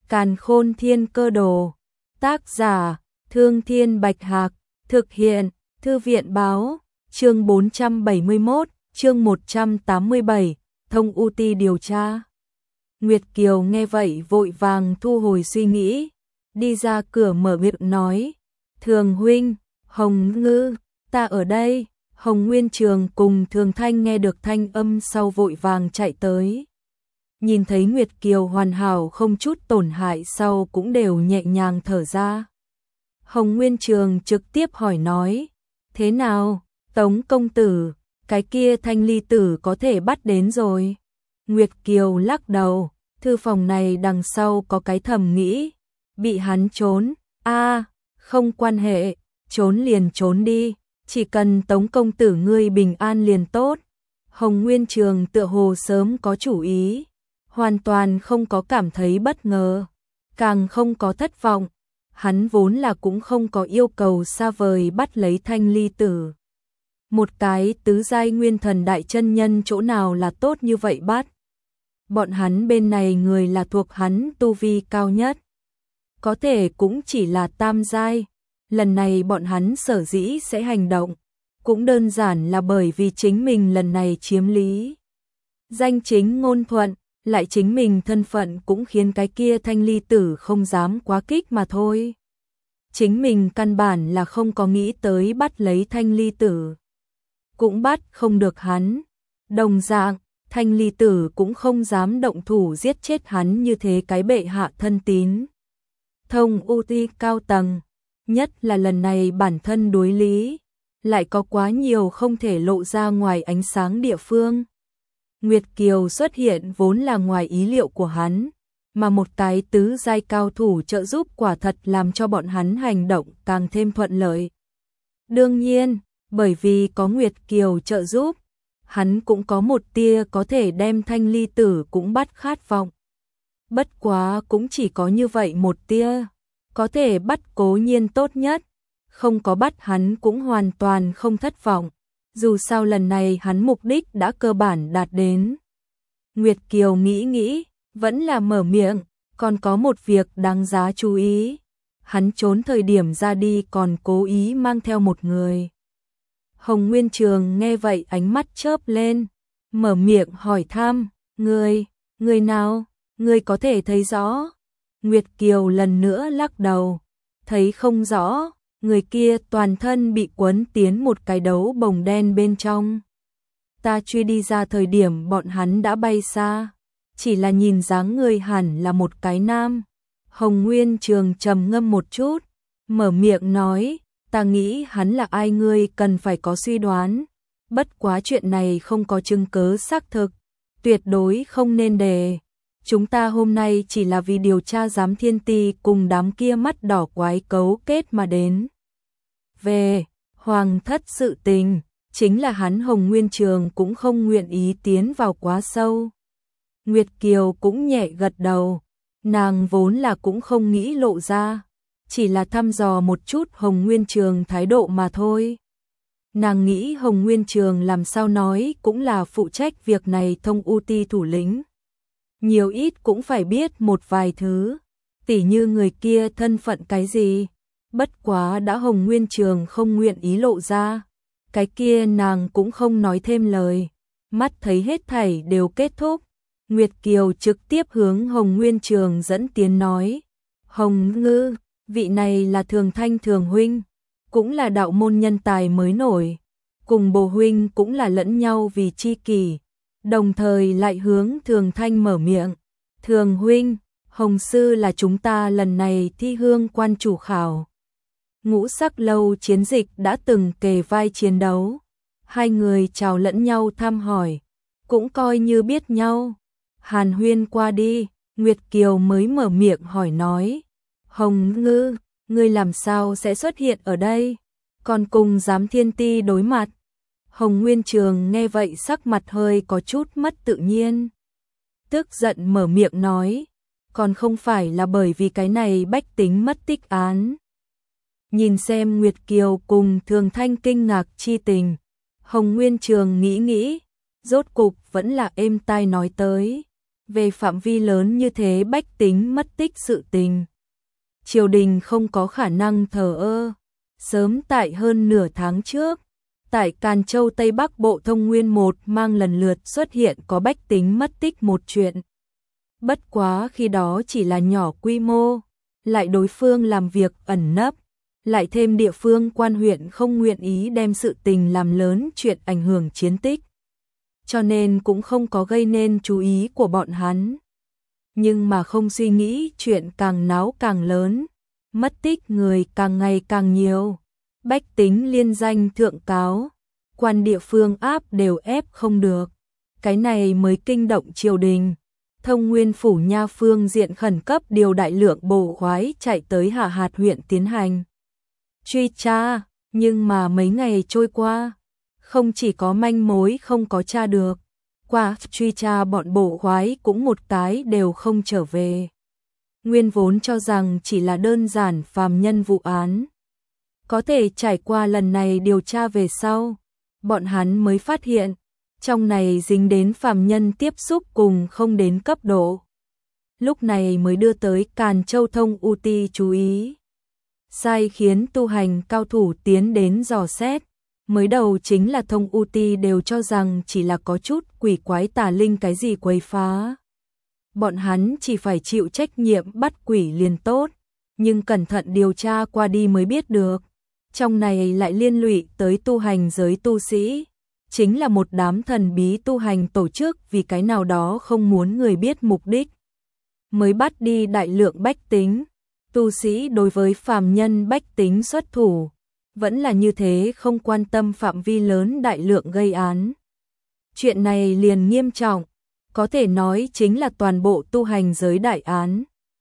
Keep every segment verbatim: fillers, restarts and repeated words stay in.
Càn Khôn Thiên Cơ Đồ. Tác giả: Thương Thiên Bạch Hạc. Thực hiện: Thư viện báo. Chương bốn trăm bảy mươi mốt, chương một trăm tám mươi bảy, Thông U Ti điều tra. Nguyệt Kiều nghe vậy vội vàng thu hồi suy nghĩ, đi ra cửa mở miệng nói: Thường huynh, Hồng Ngư, ta ở đây. Hồng Nguyên Trường cùng Thường Thanh nghe được thanh âm sau vội vàng chạy tới. Nhìn thấy Nguyệt Kiều hoàn hảo không chút tổn hại sau cũng đều nhẹ nhàng thở ra. Hồng Nguyên Trường trực tiếp hỏi nói: Thế nào, Tống công tử, cái kia Thanh Ly tử có thể bắt đến rồi? Nguyệt Kiều lắc đầu, thư phòng này đằng sau có cái thầm nghĩ, bị hắn trốn, a không quan hệ, trốn liền trốn đi, chỉ cần Tống công tử ngươi bình an liền tốt. Hồng Nguyên Trường tựa hồ sớm có chủ ý, hoàn toàn không có cảm thấy bất ngờ, càng không có thất vọng. Hắn vốn là cũng không có yêu cầu xa vời bắt lấy Thanh Ly tử. Một cái tứ giai nguyên thần đại chân nhân chỗ nào là tốt như vậy bắt. Bọn hắn bên này người là thuộc hắn tu vi cao nhất, có thể cũng chỉ là tam giai. Lần này bọn hắn sở dĩ sẽ hành động, cũng đơn giản là bởi vì chính mình lần này chiếm lý danh chính ngôn thuận, lại chính mình thân phận cũng khiến cái kia Thanh Ly tử không dám quá kích mà thôi. Chính mình căn bản là không có nghĩ tới bắt lấy Thanh Ly tử, cũng bắt không được hắn. Đồng dạng, Thanh Ly tử cũng không dám động thủ giết chết hắn như thế cái bệ hạ thân tín. Thông U Ti cao tầng, nhất là lần này bản thân đối lý, lại có quá nhiều không thể lộ ra ngoài ánh sáng địa phương. Nguyệt Kiều xuất hiện vốn là ngoài ý liệu của hắn, mà một cái tứ giai cao thủ trợ giúp quả thật làm cho bọn hắn hành động càng thêm thuận lợi. Đương nhiên, bởi vì có Nguyệt Kiều trợ giúp, hắn cũng có một tia có thể đem Thanh Ly tử cũng bắt khát vọng. Bất quá cũng chỉ có như vậy một tia, có thể bắt cố nhiên tốt nhất, không có bắt hắn cũng hoàn toàn không thất vọng. Dù sao lần này hắn mục đích đã cơ bản đạt đến. Nguyệt Kiều nghĩ nghĩ, vẫn là mở miệng, còn có một việc đáng giá chú ý. Hắn trốn thời điểm ra đi còn cố ý mang theo một người. Hồng Nguyên Trường nghe vậy ánh mắt chớp lên, mở miệng hỏi thăm: Người, người nào, người có thể thấy rõ? Nguyệt Kiều lần nữa lắc đầu, thấy không rõ. Người kia toàn thân bị quấn tiến một cái đấu bồng đen bên trong. Ta truy đi ra thời điểm bọn hắn đã bay xa, chỉ là nhìn dáng người hẳn là một cái nam. Hồng Nguyên Trường trầm ngâm một chút, mở miệng nói: Ta nghĩ hắn là ai ngươi cần phải có suy đoán. Bất quá chuyện này không có chứng cứ xác thực, tuyệt đối không nên đề. Chúng ta hôm nay chỉ là vì điều tra giám thiên ti cùng đám kia mắt đỏ quái cấu kết mà đến. Về hoàng thất sự tình, chính là hắn Hồng Nguyên Trường cũng không nguyện ý tiến vào quá sâu. Nguyệt Kiều cũng nhẹ gật đầu, nàng vốn là cũng không nghĩ lộ ra, chỉ là thăm dò một chút Hồng Nguyên Trường thái độ mà thôi. Nàng nghĩ Hồng Nguyên Trường làm sao nói cũng là phụ trách việc này Thông U Ti thủ lĩnh, nhiều ít cũng phải biết một vài thứ, tỉ như người kia thân phận cái gì. Bất quá đã Hồng Nguyên Trường không nguyện ý lộ ra, cái kia nàng cũng không nói thêm lời. Mắt thấy hết thảy đều kết thúc, Nguyệt Kiều trực tiếp hướng Hồng Nguyên Trường dẫn tiến nói: Hồng Ngư, vị này là Thường Thanh Thường huynh, cũng là đạo môn nhân tài mới nổi, cùng Bồ huynh cũng là lẫn nhau vì chi kỷ. Đồng thời lại hướng Thường Thanh mở miệng: Thường huynh, Hồng sư là chúng ta lần này thi hương quan chủ khảo. Ngũ sắc lâu chiến dịch đã từng kề vai chiến đấu, hai người chào lẫn nhau thăm hỏi, cũng coi như biết nhau. Hàn huyên qua đi, Nguyệt Kiều mới mở miệng hỏi nói: Hồng Ngư, ngươi làm sao sẽ xuất hiện ở đây, còn cùng giám thiên ti đối mặt? Hồng Nguyên Trường nghe vậy sắc mặt hơi có chút mất tự nhiên, tức giận mở miệng nói: Còn không phải là bởi vì cái này bách tính mất tích án. Nhìn xem Nguyệt Kiều cùng Thường Thanh kinh ngạc chi tình, Hồng Nguyên Trường nghĩ nghĩ, rốt cục vẫn là êm tai nói tới: Về phạm vi lớn như thế bách tính mất tích sự tình, triều đình không có khả năng thờ ơ. Sớm tại hơn nửa tháng trước, tại Càn Châu Tây Bắc Bộ Thông Nguyên một mang lần lượt xuất hiện có bách tính mất tích một chuyện. Bất quá khi đó chỉ là nhỏ quy mô, lại đối phương làm việc ẩn nấp, lại thêm địa phương quan huyện không nguyện ý đem sự tình làm lớn chuyện ảnh hưởng chiến tích, cho nên cũng không có gây nên chú ý của bọn hắn. Nhưng mà không suy nghĩ chuyện càng náo càng lớn, mất tích người càng ngày càng nhiều, bách tính liên danh thượng cáo, quan địa phương áp đều ép không được. Cái này mới kinh động triều đình. Thông Nguyên Phủ Nha phương diện khẩn cấp điều đại lượng bộ khoái chạy tới Hạ Hạt huyện tiến hành truy tra, nhưng mà mấy ngày trôi qua, không chỉ có manh mối không có tra được, qua truy tra bọn bộ khoái cũng một cái đều không trở về. Nguyên vốn cho rằng chỉ là đơn giản phàm nhân vụ án, có thể trải qua lần này điều tra về sau, bọn hắn mới phát hiện, trong này dính đến phàm nhân tiếp xúc cùng không đến cấp độ. Lúc này mới đưa tới Càn Châu Thông U Ti chú ý. Sai khiến tu hành cao thủ tiến đến dò xét. Mới đầu chính là Thông U Ti đều cho rằng chỉ là có chút quỷ quái tà linh cái gì quấy phá. Bọn hắn chỉ phải chịu trách nhiệm bắt quỷ liền tốt, nhưng cẩn thận điều tra qua đi mới biết được, trong này lại liên lụy tới tu hành giới tu sĩ, chính là một đám thần bí tu hành tổ chức vì cái nào đó không muốn người biết mục đích, mới bắt đi đại lượng bách tính. Tu sĩ đối với phàm nhân bách tính xuất thủ, vẫn là như thế không quan tâm phạm vi lớn đại lượng gây án. Chuyện này liền nghiêm trọng, có thể nói chính là toàn bộ tu hành giới đại án.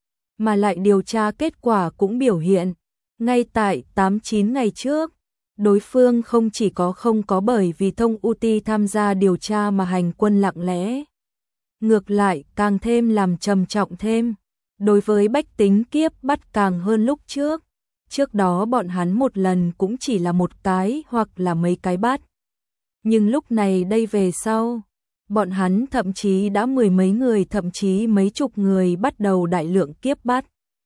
Mà lại điều tra kết quả cũng biểu hiện, ngay tại tám chín ngày trước, đối phương không chỉ có không có bởi vì Thông U Ti tham gia điều tra mà hành quân lặng lẽ. Ngược lại càng thêm làm trầm trọng thêm, đối với bách tính kiếp bắt càng hơn lúc trước. Trước đó bọn hắn một lần cũng chỉ là một cái hoặc là mấy cái bắt. Nhưng lúc này đây về sau, bọn hắn thậm chí đã mười mấy người thậm chí mấy chục người bắt đầu đại lượng kiếp bắt.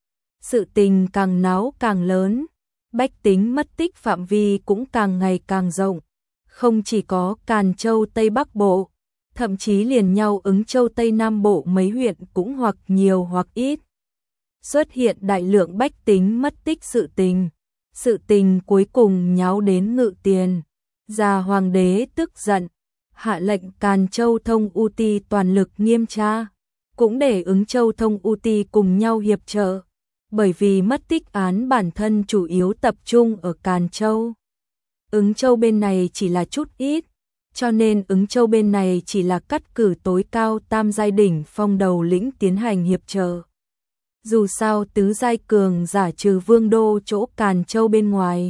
Sự tình càng náo càng lớn, bách tính mất tích phạm vi cũng càng ngày càng rộng. Không chỉ có Càn Châu Tây Bắc Bộ, thậm chí liền nhau Ứng Châu Tây Nam Bộ mấy huyện cũng hoặc nhiều hoặc ít. Xuất hiện đại lượng bách tính mất tích sự tình. Sự tình cuối cùng nháo đến Ngự Tiền. Già hoàng đế tức giận, hạ lệnh Càn Châu Thông U Ti toàn lực nghiêm tra, cũng để Ứng Châu Thông U Ti cùng nhau hiệp trợ, bởi vì mất tích án bản thân chủ yếu tập trung ở Càn Châu. Ứng Châu bên này chỉ là chút ít, cho nên Ứng Châu bên này chỉ là cắt cử tối cao tam giai đỉnh phong đầu lĩnh tiến hành hiệp trợ. Dù sao tứ giai cường giả trừ Vương đô chỗ Càn Châu bên ngoài,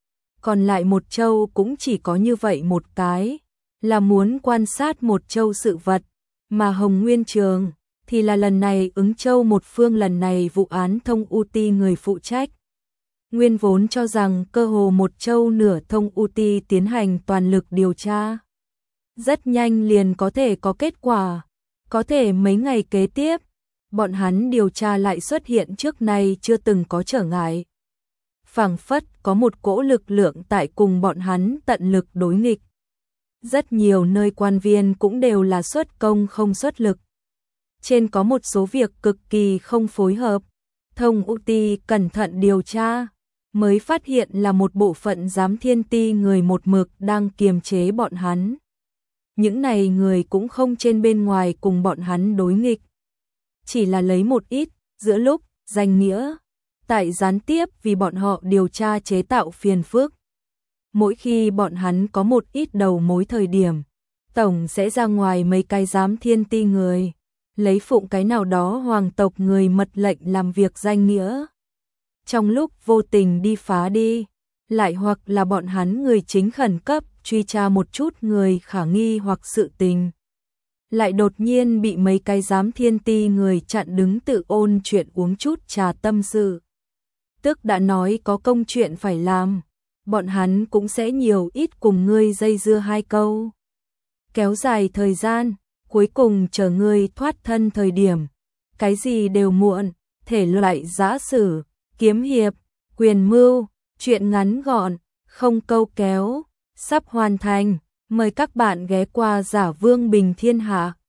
còn lại một châu cũng chỉ có như vậy một cái, là muốn quan sát một châu sự vật, mà Hồng Nguyên Trường thì là lần này Ứng Châu một phương lần này vụ án Thông U Ti người phụ trách. Nguyên vốn cho rằng cơ hồ một châu nửa Thông U Ti tiến hành toàn lực điều tra, rất nhanh liền có thể có kết quả, có thể mấy ngày kế tiếp, bọn hắn điều tra lại xuất hiện trước nay chưa từng có trở ngại. Phảng phất có một cỗ lực lượng tại cùng bọn hắn tận lực đối nghịch. Rất nhiều nơi quan viên cũng đều là xuất công không xuất lực. Trên có một số việc cực kỳ không phối hợp, Thông U Ti cẩn thận điều tra, mới phát hiện là một bộ phận giám thiên ti người một mực đang kiềm chế bọn hắn. Những này người cũng không trên bên ngoài cùng bọn hắn đối nghịch, chỉ là lấy một ít, giữa lúc, danh nghĩa, tại gián tiếp vì bọn họ điều tra chế tạo phiền phức. Mỗi khi bọn hắn có một ít đầu mối thời điểm, tổng sẽ ra ngoài mấy cái giám thiên ti người, lấy phụng cái nào đó hoàng tộc người mật lệnh làm việc danh nghĩa. Trong lúc vô tình đi phá đi, lại hoặc là bọn hắn người chính khẩn cấp truy tra một chút người khả nghi hoặc sự tình, lại đột nhiên bị mấy cái giám thiên ti người chặn đứng tự ôn chuyện uống chút trà tâm sự. Tức đã nói có công chuyện phải làm, bọn hắn cũng sẽ nhiều ít cùng ngươi dây dưa hai câu. Kéo dài thời gian, cuối cùng chờ ngươi thoát thân thời điểm, cái gì đều muộn, thể loại giã sử, kiếm hiệp, quyền mưu, truyện ngắn gọn, không câu kéo, sắp hoàn thành, mời các bạn ghé qua Giả Vương Bình Thiên Hạ.